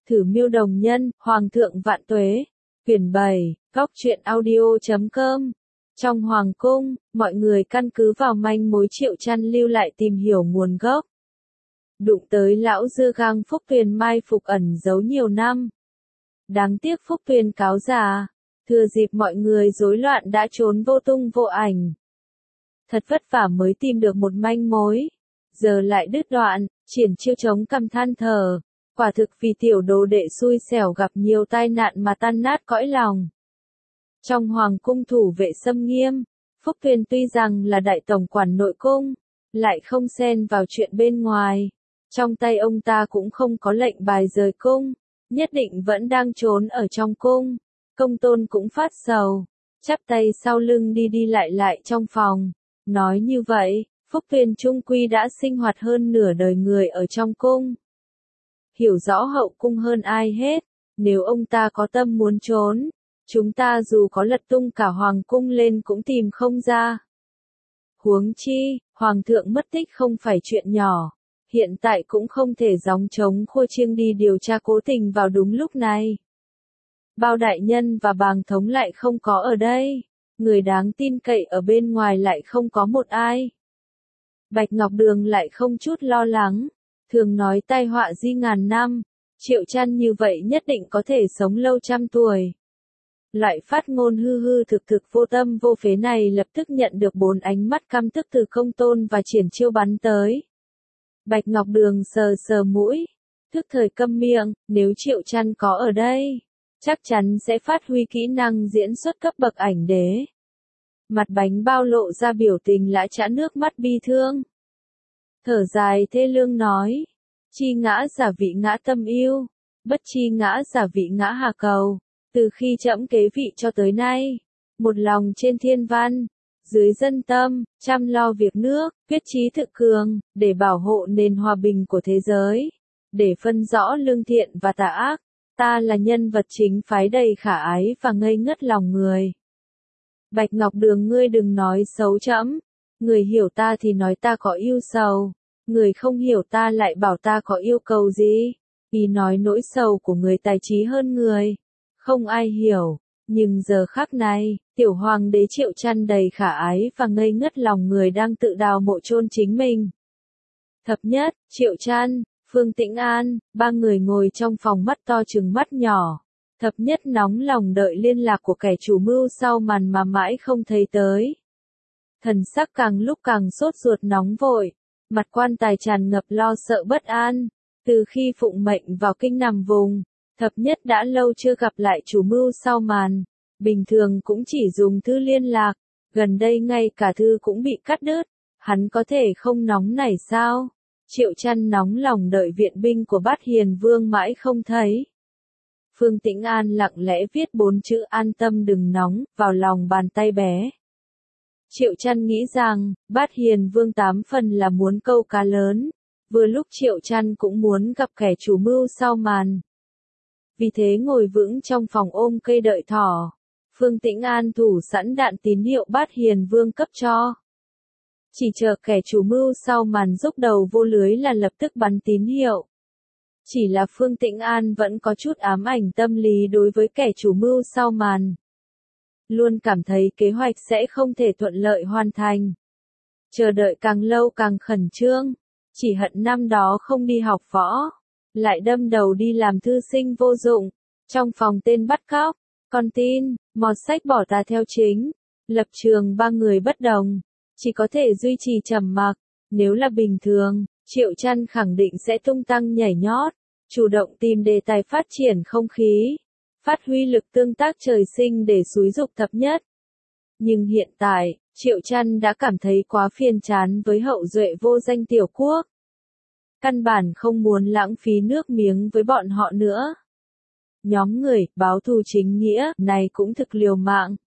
Thử miêu đồng nhân, Hoàng thượng vạn tuế. Quyển 7, góc truyện audio.com. Trong Hoàng cung, mọi người căn cứ vào manh mối Triệu Chăn lưu lại tìm hiểu nguồn gốc. Đụng tới lão dưa gang Phúc Tuyền mai phục ẩn giấu nhiều năm. Đáng tiếc Phúc Tuyền cáo già, thừa dịp mọi người rối loạn đã trốn vô tung vô ảnh. Thật vất vả mới tìm được một manh mối, giờ lại đứt đoạn, Triển Chiêu chống cằm than thở, quả thực vì tiểu đồ đệ xui xẻo gặp nhiều tai nạn mà tan nát cõi lòng. Trong hoàng cung thủ vệ xâm nghiêm, Phúc Tuyền tuy rằng là đại tổng quản nội cung, lại không xen vào chuyện bên ngoài. Trong tay ông ta cũng không có lệnh bài rời cung, nhất định vẫn đang trốn ở trong cung. Công tôn cũng phát sầu, chắp tay sau lưng đi đi lại trong phòng. Nói như vậy, Phúc Tuyền trung quy đã sinh hoạt hơn nửa đời người ở trong cung. Hiểu rõ hậu cung hơn ai hết, nếu ông ta có tâm muốn trốn, chúng ta dù có lật tung cả hoàng cung lên cũng tìm không ra. Huống chi, hoàng thượng mất tích không phải chuyện nhỏ, hiện tại cũng không thể gióng trống khua chiêng đi điều tra cố tình vào đúng lúc này. Bao đại nhân và bàng thống lại không có ở đây, người đáng tin cậy ở bên ngoài lại không có một ai. Bạch Ngọc Đường lại không chút lo lắng, thường nói tai họa di ngàn năm, Triệu Chăn như vậy nhất định có thể sống lâu trăm tuổi. Loại phát ngôn hư hư thực vô tâm vô phế này lập tức nhận được 4 ánh mắt căm tức từ Công Tôn và Triển Chiêu bắn tới. Bạch Ngọc Đường sờ sờ mũi, thức thời câm miệng, nếu Triệu Chăn có ở đây, chắc chắn sẽ phát huy kỹ năng diễn xuất cấp bậc ảnh đế. Mặt bánh bao lộ ra biểu tình lã chã nước mắt bi thương. Thở dài thê lương nói, chi ngã giả vị ngã tâm yêu, bất chi ngã giả vị ngã hà cầu. Từ khi trẫm kế vị cho tới nay, một lòng trên thiên văn, dưới dân tâm, chăm lo việc nước, quyết chí thực cường, để bảo hộ nền hòa bình của thế giới, để phân rõ lương thiện và tà ác, ta là nhân vật chính phái đầy khả ái và ngây ngất lòng người. Bạch Ngọc Đường ngươi đừng nói xấu trẫm, người hiểu ta thì nói ta có yêu sầu, người không hiểu ta lại bảo ta có yêu cầu gì, ý nói nỗi sầu của người tài trí hơn người. Không ai hiểu, nhưng giờ khắc này, tiểu hoàng đế Triệu Chăn đầy khả ái và ngây ngất lòng người đang tự đào mộ chôn chính mình. Thập Nhất, Triệu Chăn, Phương Tĩnh An, ba người ngồi trong phòng mắt to trừng mắt nhỏ. Thập Nhất nóng lòng đợi liên lạc của kẻ chủ mưu sau màn mà mãi không thấy tới. Thần sắc càng lúc càng sốt ruột nóng vội, mặt quan tài tràn ngập lo sợ bất an. Từ khi phụng mệnh vào kinh nằm vùng, Thập Nhất đã lâu chưa gặp lại chủ mưu sau màn, bình thường cũng chỉ dùng thư liên lạc, gần đây ngay cả thư cũng bị cắt đứt, hắn có thể không nóng nảy sao? Triệu Chăn nóng lòng đợi viện binh của Bát Hiền Vương mãi không thấy. Phương Tĩnh An lặng lẽ viết 4 chữ an tâm đừng nóng vào lòng bàn tay bé. Triệu Chăn nghĩ rằng, Bát Hiền Vương 8 phần là muốn câu cá lớn, vừa lúc Triệu Chăn cũng muốn gặp kẻ chủ mưu sau màn. Vì thế ngồi vững trong phòng ôm cây đợi thỏ. Phương Tĩnh An thủ sẵn đạn tín hiệu Bát Hiền Vương cấp cho. Chỉ chờ kẻ chủ mưu sau màn rúc đầu vô lưới là lập tức bắn tín hiệu. Chỉ là Phương Tĩnh An vẫn có chút ám ảnh tâm lý đối với kẻ chủ mưu sau màn. Luôn cảm thấy kế hoạch sẽ không thể thuận lợi hoàn thành. Chờ đợi càng lâu càng khẩn trương. Chỉ hận năm đó không đi học võ. Lại đâm đầu đi làm thư sinh vô dụng, trong phòng tên bắt cóc, con tin, mọt sách bỏ tà theo chính, lập trường ba người bất đồng, chỉ có thể duy trì trầm mặc, nếu là bình thường, Triệu Chăn khẳng định sẽ tung tăng nhảy nhót, chủ động tìm đề tài phát triển không khí, phát huy lực tương tác trời sinh để xúi giục Thập Nhất. Nhưng hiện tại, Triệu Chăn đã cảm thấy quá phiền chán với hậu duệ vô danh tiểu quốc. Căn bản không muốn lãng phí nước miếng với bọn họ nữa. Nhóm người báo thù chính nghĩa này cũng thực liều mạng.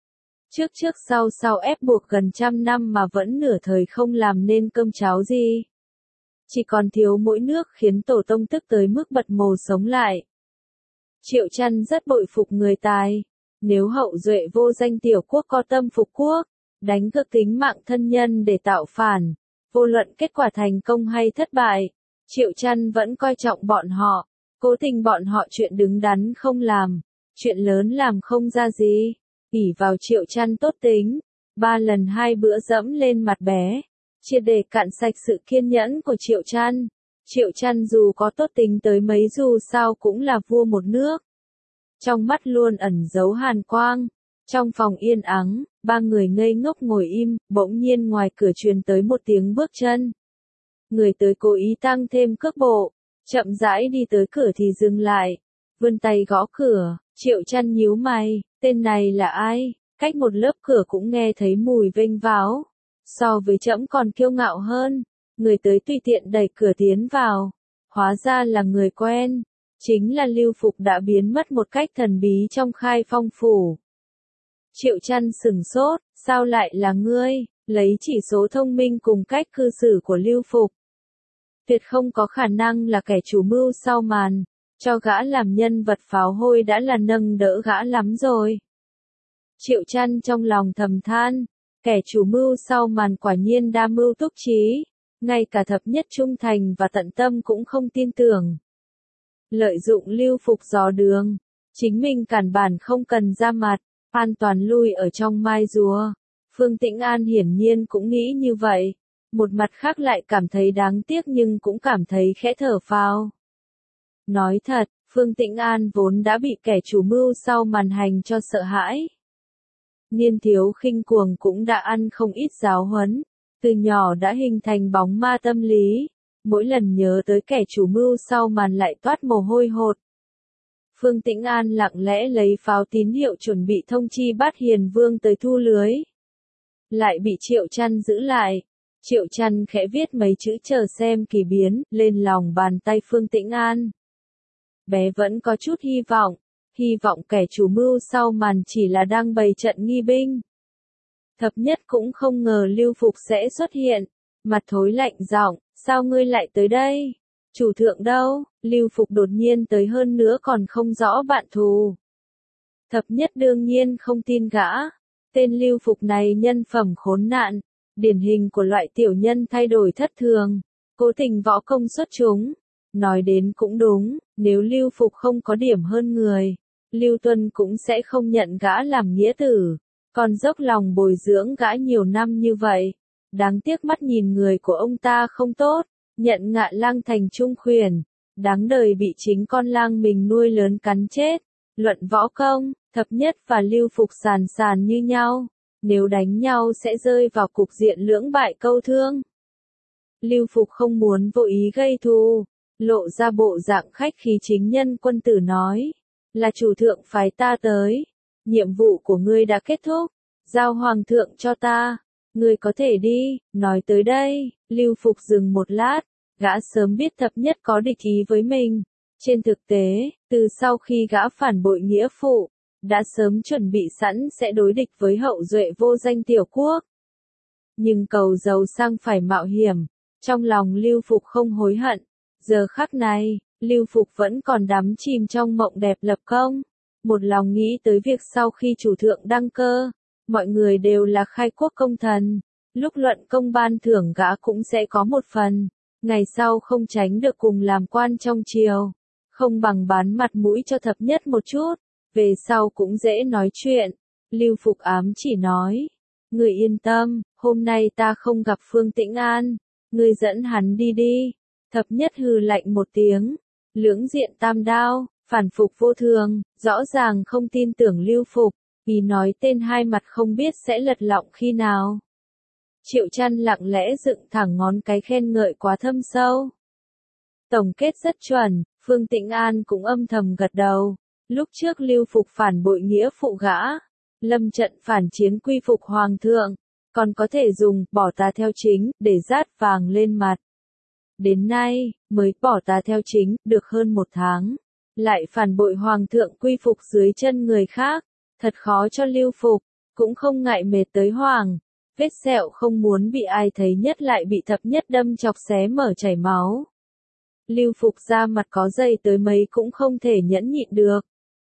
Trước sau ép buộc gần trăm năm mà vẫn nửa thời không làm nên cơm cháo gì. Chỉ còn thiếu mỗi nước khiến tổ tông tức tới mức bật mồ sống lại. Triệu Chăn rất bội phục người tài. Nếu hậu duệ vô danh tiểu quốc có tâm phục quốc, đánh cược tính mạng thân nhân để tạo phản. Vô luận kết quả thành công hay thất bại, Triệu Chăn vẫn coi trọng bọn họ, Cố tình bọn họ chuyện đứng đắn không làm, chuyện lớn làm không ra gì, ỷ vào Triệu Chăn tốt tính, 3 lần 2 bữa dẫm lên mặt bé, triệt để cạn sạch sự kiên nhẫn của Triệu Chăn. Triệu Chăn dù có tốt tính tới mấy dù sao cũng là vua một nước. Trong mắt luôn ẩn giấu hàn quang. Trong phòng yên ắng, 3 người ngây ngốc ngồi im, bỗng nhiên ngoài cửa truyền tới một tiếng bước chân. Người tới cố ý tăng thêm cước bộ, chậm rãi đi tới cửa thì dừng lại, vươn tay gõ cửa. Triệu Chăn nhíu mày, tên này là ai? Cách một lớp cửa cũng nghe thấy mùi vênh váo. So với trẫm còn kiêu ngạo hơn. Người tới tùy tiện đẩy cửa tiến vào. Hóa ra là người quen. Chính là Lưu Phục đã biến mất một cách thần bí trong Khai Phong phủ. Triệu Chăn sửng sốt, sao lại là ngươi? Lấy chỉ số thông minh cùng cách cư xử của Lưu Phục, tuyệt không có khả năng là kẻ chủ mưu sau màn. Cho gã làm nhân vật pháo hôi đã là nâng đỡ gã lắm rồi. Triệu Chăn trong lòng thầm than, kẻ chủ mưu sau màn quả nhiên đa mưu túc trí, ngay cả thập nhất trung thành và tận tâm cũng không tin tưởng. Lợi dụng Lưu Phục dò đường, chính mình cản bản không cần ra mặt, an toàn lui ở trong mai rùa. Phương Tĩnh An hiển nhiên cũng nghĩ như vậy, một mặt khác lại cảm thấy đáng tiếc nhưng cũng cảm thấy khẽ thở phào. Nói thật, Phương Tĩnh An vốn đã bị kẻ chủ mưu sau màn hành cho sợ hãi. Niên thiếu khinh cuồng cũng đã ăn không ít giáo huấn, từ nhỏ đã hình thành bóng ma tâm lý, mỗi lần nhớ tới kẻ chủ mưu sau màn lại toát mồ hôi hột. Phương Tĩnh An lặng lẽ lấy pháo tín hiệu chuẩn bị thông chi Bát Hiền Vương tới thu lưới. Lại bị Triệu Chăn giữ lại. Triệu Chăn khẽ viết mấy chữ chờ xem kỳ biến lên lòng bàn tay Phương Tĩnh An. Bé vẫn có chút hy vọng kẻ chủ mưu sau màn chỉ là đang bày trận nghi binh. Thập nhất cũng không ngờ Lưu Phục sẽ xuất hiện, mặt thối lạnh giọng, sao ngươi lại tới đây? Chủ thượng đâu? Lưu Phục đột nhiên tới hơn nữa còn không rõ bạn thù. Thập nhất đương nhiên không tin gã, tên Lưu Phục này nhân phẩm khốn nạn, điển hình của loại tiểu nhân thay đổi thất thường, cố tình võ công xuất chúng. Nói đến cũng đúng, nếu Lưu Phục không có điểm hơn người, Lưu Tuân cũng sẽ không nhận gã làm nghĩa tử, còn dốc lòng bồi dưỡng gã nhiều năm như vậy. Đáng tiếc mắt nhìn người của ông ta không tốt, nhận Ngạn Lang thành trung khuyển, đáng đời bị chính con lang mình nuôi lớn cắn chết. Luận võ công, Thập Nhất và Lưu Phục sàn sàn như nhau, nếu đánh nhau sẽ rơi vào cục diện lưỡng bại câu thương. Lưu Phục không muốn vô ý gây thù, lộ ra bộ dạng khách khí chính nhân quân tử nói, là chủ thượng phái ta tới, nhiệm vụ của ngươi đã kết thúc, giao hoàng thượng cho ta, ngươi có thể đi. Nói tới đây, Lưu Phục dừng một lát, gã sớm biết Thập Nhất có địch ý với mình. Trên thực tế, từ sau khi gã phản bội nghĩa phụ, đã sớm chuẩn bị sẵn sẽ đối địch với hậu duệ vô danh tiểu quốc. Nhưng cầu giàu sang phải mạo hiểm, trong lòng Lưu Phục không hối hận. Giờ khắc này, Lưu Phục vẫn còn đắm chìm trong mộng đẹp lập công, một lòng nghĩ tới việc sau khi chủ thượng đăng cơ, mọi người đều là khai quốc công thần, lúc luận công ban thưởng gã cũng sẽ có một phần, ngày sau không tránh được cùng làm quan trong triều, không bằng bán mặt mũi cho Thập Nhất một chút, về sau cũng dễ nói chuyện. Lưu Phục ám chỉ nói, người yên tâm, hôm nay ta không gặp Phương Tĩnh An, ngươi dẫn hắn đi đi. Thập Nhất hừ lạnh một tiếng, lưỡng diện tam đao, phản phục vô thường, rõ ràng không tin tưởng Lưu Phục, vì nói tên hai mặt không biết sẽ lật lọng khi nào. Triệu Chăn lặng lẽ dựng thẳng ngón cái khen ngợi quá thâm sâu. Tổng kết rất chuẩn, Phương Tĩnh An cũng âm thầm gật đầu, lúc trước Lưu Phục phản bội nghĩa phụ gã, lâm trận phản chiến quy phục hoàng thượng, còn có thể dùng bỏ ta theo chính để dát vàng lên mặt. Đến nay, mới bỏ ta theo chính, được hơn 1 tháng. Lại phản bội hoàng thượng quy phục dưới chân người khác. Thật khó cho Lưu Phục, cũng không ngại mệt tới hoàng. Vết sẹo không muốn bị ai thấy nhất lại bị Thập Nhất đâm chọc xé mở chảy máu. Lưu Phục ra mặt có dày tới mấy cũng không thể nhẫn nhịn được.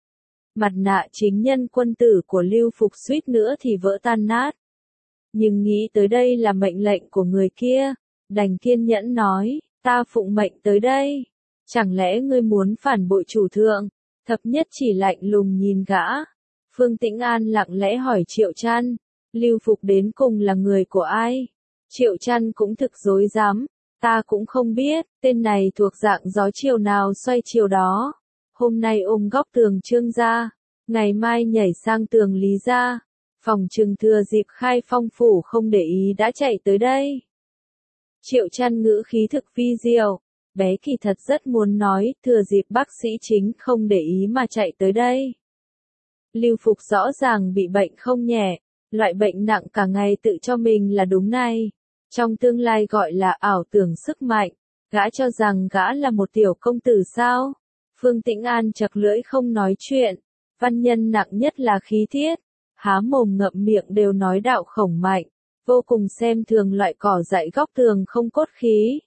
Mặt nạ chính nhân quân tử của Lưu Phục suýt nữa thì vỡ tan nát. Nhưng nghĩ tới đây là mệnh lệnh của người kia, đành kiên nhẫn nói, ta phụng mệnh tới đây. Chẳng lẽ ngươi muốn phản bội chủ thượng? Thập nhất chỉ lạnh lùng nhìn gã. Phương Tĩnh An lặng lẽ hỏi Triệu Trăn, Lưu Phục đến cùng là người của ai? Triệu Trăn cũng thực dối dám, ta cũng không biết, tên này thuộc dạng gió chiều nào xoay chiều đó. Hôm nay ôm góc tường Trương gia, ngày mai nhảy sang tường Lý gia, phòng trừng thừa dịp khai phong phủ không để ý đã chạy tới đây. Triệu Trăn ngữ khí thực vi diệu, bé kỳ thật rất muốn nói, thừa dịp bác sĩ chính không để ý mà chạy tới đây. Lưu Phục rõ ràng bị bệnh không nhẹ, loại bệnh nặng cả ngày tự cho mình là đúng này. Trong tương lai gọi là ảo tưởng sức mạnh, gã cho rằng gã là một tiểu công tử sao? Phương Tĩnh An chật lưỡi không nói chuyện, văn nhân nặng nhất là khí tiết, há mồm ngậm miệng đều nói đạo khổng mạnh, vô cùng xem thường loại cỏ dại góc tường không cốt khí.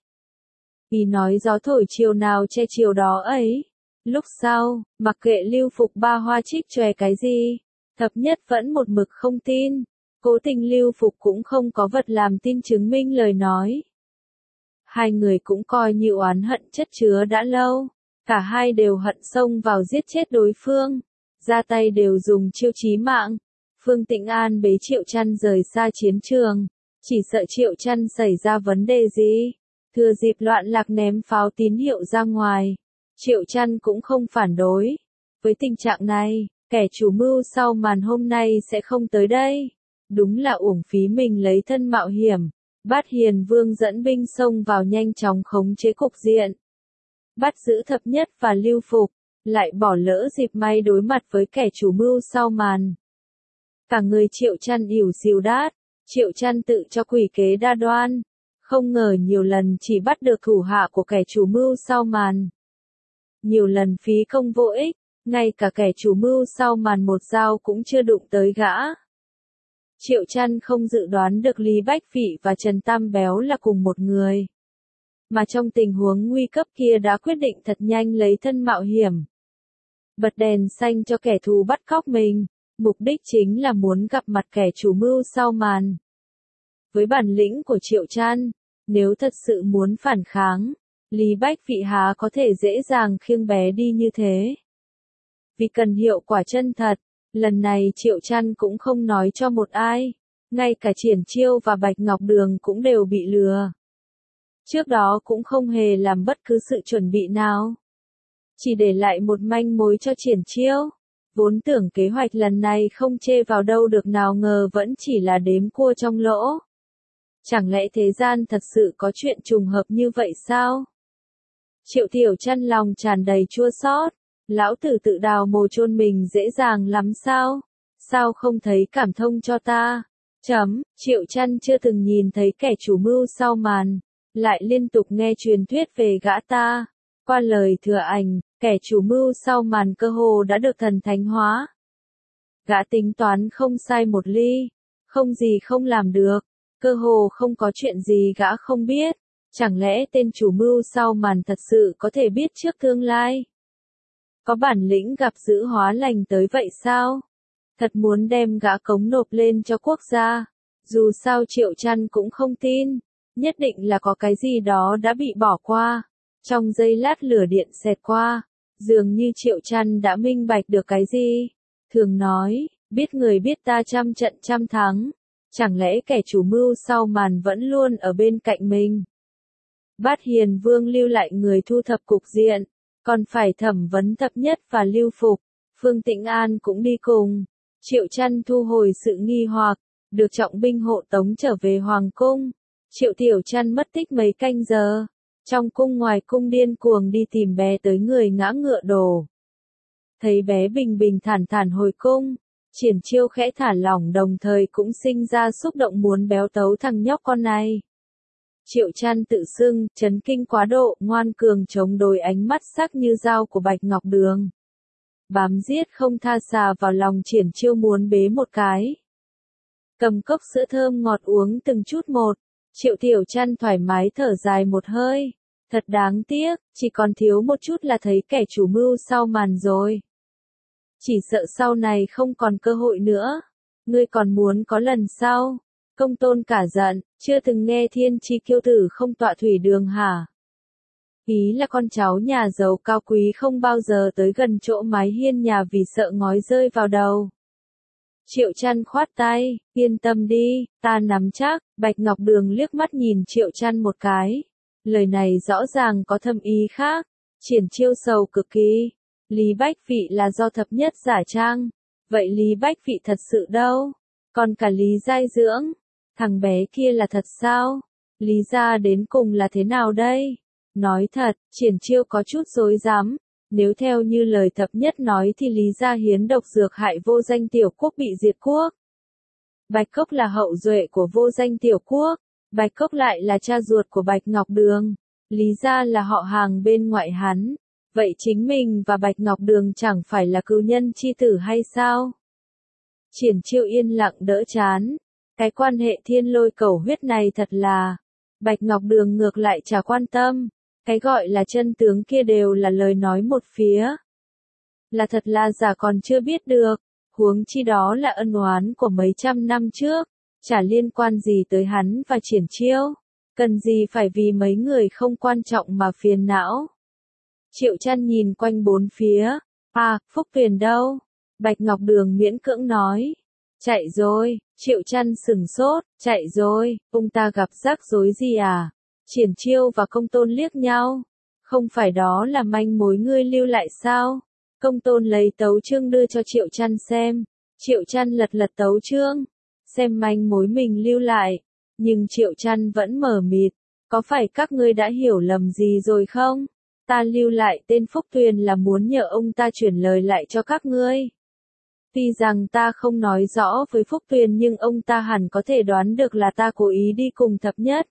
Ý nói gió thổi chiều nào che chiều đó ấy. Lúc sau, mặc kệ Lưu Phục ba hoa trích chòe cái gì, thập nhất vẫn một mực không tin. Cố tình Lưu Phục cũng không có vật làm tin chứng minh lời nói. Hai người cũng coi như oán hận chất chứa đã lâu. Cả hai đều hận xông vào giết chết đối phương. Ra tay đều dùng chiêu chí mạng. Phương Tĩnh An bế Triệu Trăn rời xa chiến trường. Chỉ sợ Triệu Trăn xảy ra vấn đề gì. Thừa dịp loạn lạc ném pháo tín hiệu ra ngoài. Triệu Trăn cũng không phản đối. Với tình trạng này, kẻ chủ mưu sau màn hôm nay sẽ không tới đây. Đúng là uổng phí mình lấy thân mạo hiểm. Bát Hiền Vương dẫn binh xông vào nhanh chóng khống chế cục diện. Bắt giữ thập nhất và Lưu Phục, lại bỏ lỡ dịp may đối mặt với kẻ chủ mưu sau màn. Cả người Triệu Trăn ỉu xìu đát, Triệu Trăn tự cho quỷ kế đa đoan. Không ngờ nhiều lần chỉ bắt được thủ hạ của kẻ chủ mưu sau màn. Nhiều lần phí công vô ích, ngay cả kẻ chủ mưu sau màn một dao cũng chưa đụng tới gã. Triệu Trăn không dự đoán được Lý Bách Phỉ và Trần Tam Béo là cùng một người. Mà trong tình huống nguy cấp kia đã quyết định thật nhanh lấy thân mạo hiểm. Bật đèn xanh cho kẻ thù bắt cóc mình, mục đích chính là muốn gặp mặt kẻ chủ mưu sau màn. Với bản lĩnh của Triệu Trăn, nếu thật sự muốn phản kháng, Lý Bách Phỉ há có thể dễ dàng khiêng bé đi như thế. Vì cần hiệu quả chân thật, lần này Triệu Trăn cũng không nói cho một ai, ngay cả Triển Chiêu và Bạch Ngọc Đường cũng đều bị lừa. Trước đó cũng không hề làm bất cứ sự chuẩn bị nào. Chỉ để lại một manh mối cho Triển Chiêu. Vốn tưởng kế hoạch lần này không chê vào đâu được nào ngờ vẫn chỉ là đếm cua trong lỗ. Chẳng lẽ thế gian thật sự có chuyện trùng hợp như vậy sao? Triệu Tiểu Trăn lòng tràn đầy chua xót. Lão tử tự đào mồ chôn mình dễ dàng lắm sao? Sao không thấy cảm thông cho ta? Triệu Trăn chưa từng nhìn thấy kẻ chủ mưu sau màn, lại liên tục nghe truyền thuyết về gã ta. Qua lời thừa ảnh, kẻ chủ mưu sau màn cơ hồ đã được thần thánh hóa. Gã tính toán không sai một ly, không gì không làm được, cơ hồ không có chuyện gì gã không biết. Chẳng lẽ tên chủ mưu sau màn thật sự có thể biết trước tương lai? Có bản lĩnh gặp giữ hóa lành tới vậy sao? Thật muốn đem gã cống nộp lên cho quốc gia. Dù sao Triệu Trăn cũng không tin, nhất định là có cái gì đó đã bị bỏ qua. Trong giây lát lửa điện xẹt qua, dường như Triệu Trăn đã minh bạch được cái gì. Thường nói, biết người biết ta trăm trận trăm thắng. Chẳng lẽ kẻ chủ mưu sau màn vẫn luôn ở bên cạnh mình? Bát Hiền Vương lưu lại người thu thập cục diện, còn phải thẩm vấn thập nhất và Lưu Phục. Phương Tĩnh An cũng đi cùng. Triệu Trăn thu hồi sự nghi hoặc, được trọng binh hộ tống trở về Hoàng cung. Triệu Tiểu Trăn mất tích mấy canh giờ. Trong cung ngoài cung điên cuồng đi tìm bé tới người ngã ngựa đổ. Thấy bé bình bình thản thản hồi cung, Triển Chiêu khẽ thả lỏng đồng thời cũng sinh ra xúc động muốn béo tấu thằng nhóc con này. Triệu Trăn tự xưng, chấn kinh quá độ, ngoan cường chống đối ánh mắt sắc như dao của Bạch Ngọc Đường. Bám giết không tha xà vào lòng Triển Chiêu muốn bế một cái. Cầm cốc sữa thơm ngọt uống từng chút một, Triệu Tiểu Trăn thoải mái thở dài một hơi. Thật đáng tiếc, chỉ còn thiếu một chút là thấy kẻ chủ mưu sau màn rồi. Chỉ sợ sau này không còn cơ hội nữa. Ngươi còn muốn có lần sau? Công Tôn cả giận, chưa từng nghe thiên chi kiêu tử không tọa thủy đường hả? Ý là con cháu nhà giàu cao quý không bao giờ tới gần chỗ mái hiên nhà vì sợ ngói rơi vào đầu. Triệu Chăn khoát tay, yên tâm đi, ta nắm chắc. Bạch Ngọc Đường liếc mắt nhìn Triệu Chăn một cái. Lời này rõ ràng có thâm ý khác. Triển Chiêu sầu cực kỳ. Lý Bách Vị là do thập nhất giả trang. Vậy Lý Bách Vị thật sự đâu? Còn cả Lý Giai Dưỡng. Thằng bé kia là thật sao? Lý gia đến cùng là thế nào đây? Nói thật, Triển Chiêu có chút rối rắm. Nếu theo như lời thập nhất nói thì Lý gia hiến độc dược hại vô danh tiểu quốc bị diệt quốc. Bạch Cốc là hậu duệ của vô danh tiểu quốc. Bạch Cốc lại là cha ruột của Bạch Ngọc Đường. Lý gia là họ hàng bên ngoại hắn. Vậy chính mình và Bạch Ngọc Đường chẳng phải là cừu nhân chi tử hay sao? Triển Chiêu yên lặng đỡ chán. Cái quan hệ thiên lôi cầu huyết này thật là... Bạch Ngọc Đường ngược lại chả quan tâm. Cái gọi là chân tướng kia đều là lời nói một phía. Là thật là giả còn chưa biết được. Huống chi đó là ân oán của mấy trăm năm trước. Chả liên quan gì tới hắn và Triển Chiêu. Cần gì phải vì mấy người không quan trọng mà phiền não. Triệu Chăn nhìn quanh bốn phía. À, Phúc Tuyền đâu? Bạch Ngọc Đường miễn cưỡng nói. Chạy rồi. Triệu Chăn sừng sốt. Chạy rồi. Ông ta gặp rắc rối gì à? Triển Chiêu và Công Tôn liếc nhau. Không phải đó là manh mối ngươi lưu lại sao? Công Tôn lấy tấu chương đưa cho Triệu Chăn xem. Triệu Chăn lật lật tấu chương. Xem manh mối mình lưu lại. Nhưng Triệu Chăn vẫn mờ mịt. Có phải các ngươi đã hiểu lầm gì rồi không? Ta lưu lại tên Phúc Tuyền là muốn nhờ ông ta chuyển lời lại cho các ngươi. Tuy rằng ta không nói rõ với Phúc Tuyền nhưng ông ta hẳn có thể đoán được là ta cố ý đi cùng thập nhất.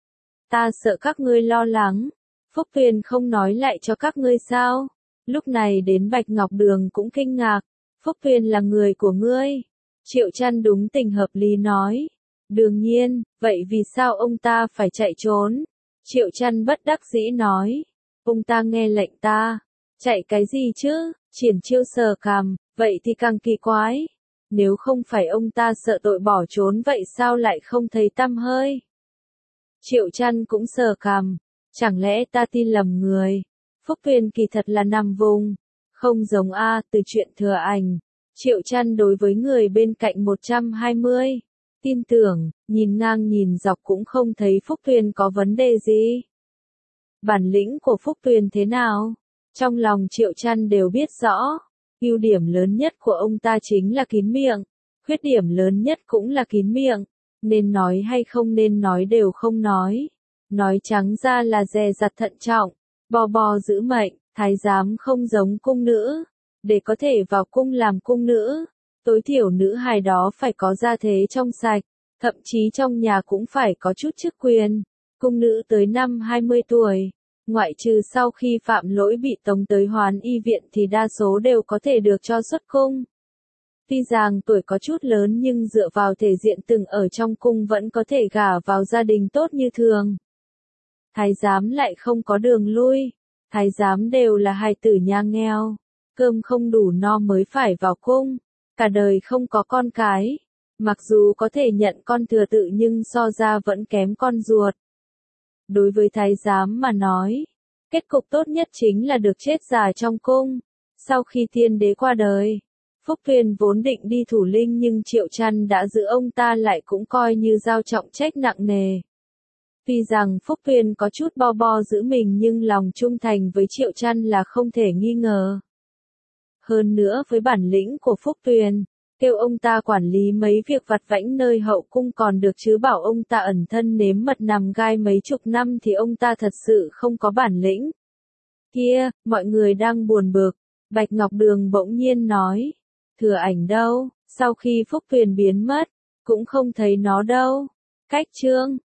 Ta sợ các ngươi lo lắng. Phúc Tuyền không nói lại cho các ngươi sao? Lúc này đến Bạch Ngọc Đường cũng kinh ngạc. Phúc Tuyền là người của ngươi. Triệu Chăn đúng tình hợp lý nói. Đương nhiên, vậy vì sao ông ta phải chạy trốn? Triệu Chăn bất đắc dĩ nói. Ông ta nghe lệnh ta. Chạy cái gì chứ? Triển Chiêu sờ cằm, vậy thì càng kỳ quái. Nếu không phải ông ta sợ tội bỏ trốn vậy sao lại không thấy tăm hơi? Triệu Chăn cũng sờ cằm. Chẳng lẽ ta tin lầm người? Phúc Tuyền kỳ thật là nằm vùng. Không giống A từ chuyện thừa ảnh. Triệu Chăn đối với người bên cạnh 120. Tin tưởng, nhìn ngang nhìn dọc cũng không thấy Phúc Tuyền có vấn đề gì. Bản lĩnh của Phúc Tuyền thế nào? Trong lòng Triệu Chăn đều biết rõ. Ưu điểm lớn nhất của ông ta chính là kín miệng. Khuyết điểm lớn nhất cũng là kín miệng. Nên nói hay không nên nói đều không nói. Nói trắng ra là dè dặt thận trọng. Bò giữ mệnh, thái giám không giống cung nữ. Để có thể vào cung làm cung nữ, tối thiểu nữ hài đó phải có gia thế trong sạch. Thậm chí trong nhà cũng phải có chút chức quyền. Cung nữ tới năm 20 tuổi. Ngoại trừ sau khi phạm lỗi bị tống tới Hoán Y viện thì đa số đều có thể được cho xuất cung. Tuy rằng tuổi có chút lớn nhưng dựa vào thể diện từng ở trong cung vẫn có thể gả vào gia đình tốt như thường. Thái giám lại không có đường lui. Thái giám đều là hài tử nhà nghèo. Cơm không đủ no mới phải vào cung. Cả đời không có con cái. Mặc dù có thể nhận con thừa tự nhưng so ra vẫn kém con ruột. Đối với thái giám mà nói, kết cục tốt nhất chính là được chết già trong cung. Sau khi tiên đế qua đời, Phúc Tuyền vốn định đi thủ linh nhưng Triệu Chăn đã giữ ông ta lại cũng coi như giao trọng trách nặng nề. Tuy rằng Phúc Tuyền có chút bo giữ mình nhưng lòng trung thành với Triệu Chăn là không thể nghi ngờ. Hơn nữa với bản lĩnh của Phúc Tuyền, kêu ông ta quản lý mấy việc vặt vãnh nơi hậu cung còn được chứ bảo ông ta ẩn thân nếm mật nằm gai mấy chục năm thì ông ta thật sự không có bản lĩnh. Kia, mọi người đang buồn bực. Bạch Ngọc Đường bỗng nhiên nói. Thừa ảnh đâu? Sau khi Phúc Tuyền biến mất, cũng không thấy nó đâu. Cách chương.